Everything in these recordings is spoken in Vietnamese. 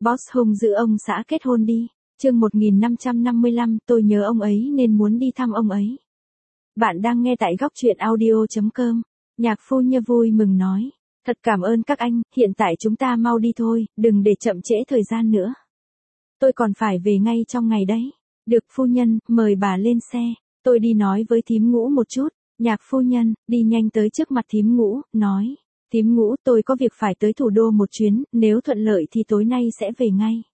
Boss Hung giữ ông xã kết hôn đi. Chương 1555, tôi nhớ ông ấy nên muốn đi thăm ông ấy. Bạn đang nghe tại góc truyện audio.com. Nhạc phu nhân vui mừng nói. Thật cảm ơn các anh, hiện tại chúng ta mau đi thôi, đừng để chậm trễ thời gian nữa. Tôi còn phải về ngay trong ngày đấy. Được phu nhân, mời bà lên xe. Tôi đi nói với thím Ngũ một chút. Nhạc phu nhân, đi nhanh tới trước mặt thím Ngũ, nói. Thím Ngũ, tôi có việc phải tới thủ đô một chuyến, nếu thuận lợi thì tối nay sẽ về ngay.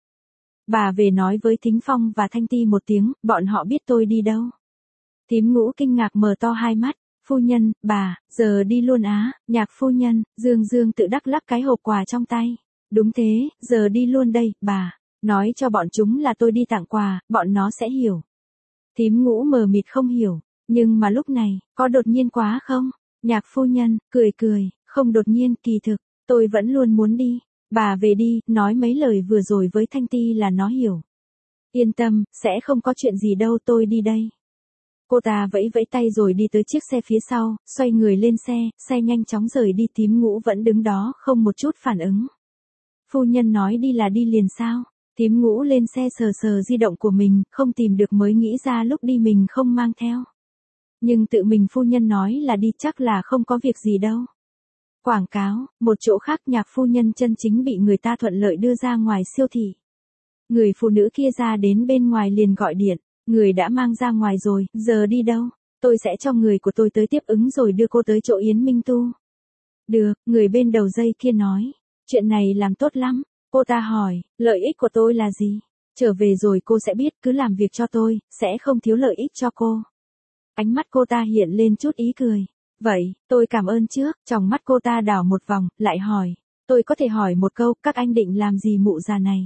Bà về nói với Thính Phong và Thanh Ti một tiếng, bọn họ biết tôi đi đâu. Thím Ngũ kinh ngạc mở to hai mắt. Phu nhân, bà, giờ đi luôn á. Nhạc phu nhân, Dương tự đắc lắc cái hộp quà trong tay. Đúng thế, giờ đi luôn đây, bà. Nói cho bọn chúng là tôi đi tặng quà, bọn nó sẽ hiểu. Thím Ngũ mờ mịt không hiểu. Nhưng mà lúc này, có đột nhiên quá không? Nhạc phu nhân, cười, không đột nhiên, kỳ thực, tôi vẫn luôn muốn đi. Bà về đi, nói mấy lời vừa rồi với Thanh Ti là nó hiểu. Yên tâm, sẽ không có chuyện gì đâu, tôi đi đây. Cô ta vẫy tay rồi đi tới chiếc xe phía sau, xoay người lên xe nhanh chóng rời đi. Thím Ngũ vẫn đứng đó không một chút phản ứng. Phu nhân nói đi là đi liền sao? Thím Ngũ lên xe sờ di động của mình, không tìm được mới nghĩ ra lúc đi mình không mang theo. Nhưng tự mình phu nhân nói là đi chắc là không có việc gì đâu. Quảng cáo, một chỗ khác nhạc phu nhân chân chính bị người ta thuận lợi đưa ra ngoài siêu thị. Người phụ nữ kia ra đến bên ngoài liền gọi điện, người đã mang ra ngoài rồi, giờ đi đâu? Tôi sẽ cho người của tôi tới tiếp ứng rồi đưa cô tới chỗ Yến Minh Tu. Được, người bên đầu dây kia nói, chuyện này làm tốt lắm. Cô ta hỏi, lợi ích của tôi là gì? Trở về rồi cô sẽ biết, cứ làm việc cho tôi, sẽ không thiếu lợi ích cho cô. Ánh mắt cô ta hiện lên chút ý cười. Vậy, tôi cảm ơn trước. Trong mắt cô ta đảo một vòng, lại hỏi. Tôi có thể hỏi một câu, các anh định làm gì mụ già này?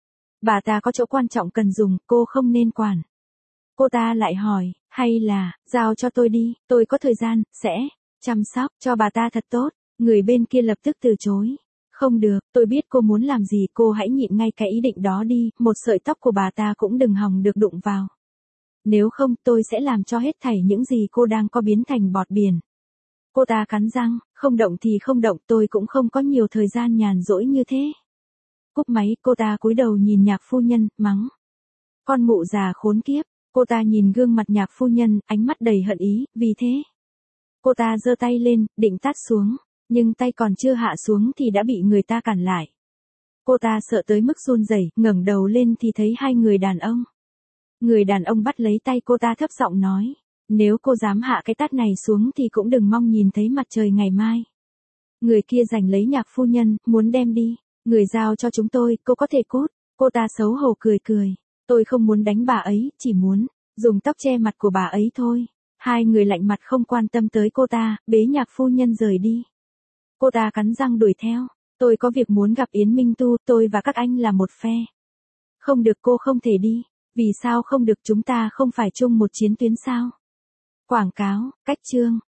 Bà ta có chỗ quan trọng cần dùng, cô không nên quản. Cô ta lại hỏi, hay là, giao cho tôi đi, tôi có thời gian, sẽ chăm sóc cho bà ta thật tốt. Người bên kia lập tức từ chối. Không được, tôi biết cô muốn làm gì, cô hãy nhịn ngay cái ý định đó đi, một sợi tóc của bà ta cũng đừng hòng được đụng vào. Nếu không, tôi sẽ làm cho hết thảy những gì cô đang có biến thành bọt biển. Cô ta cắn răng, không động thì không động, tôi cũng không có nhiều thời gian nhàn rỗi như thế. Cúp máy, cô ta cúi đầu nhìn nhạc phu nhân, mắng. Con mụ già khốn kiếp, cô ta nhìn gương mặt nhạc phu nhân, ánh mắt đầy hận ý, vì thế. Cô ta giơ tay lên, định tát xuống, nhưng tay còn chưa hạ xuống thì đã bị người ta cản lại. Cô ta sợ tới mức run rẩy, ngẩng đầu lên thì thấy hai người đàn ông. Người đàn ông bắt lấy tay cô ta thấp giọng nói. Nếu cô dám hạ cái tát này xuống thì cũng đừng mong nhìn thấy mặt trời ngày mai. Người kia giành lấy nhạc phu nhân, muốn đem đi. Người giao cho chúng tôi, cô có thể cút. Cô ta xấu hổ cười. Tôi không muốn đánh bà ấy, chỉ muốn dùng tóc che mặt của bà ấy thôi. Hai người lạnh mặt không quan tâm tới cô ta, bế nhạc phu nhân rời đi. Cô ta cắn răng đuổi theo. Tôi có việc muốn gặp Yến Minh Tu, tôi và các anh là một phe. Không được, cô không thể đi. Vì sao không được, chúng ta không phải chung một chiến tuyến sao? Quảng cáo, cách chương.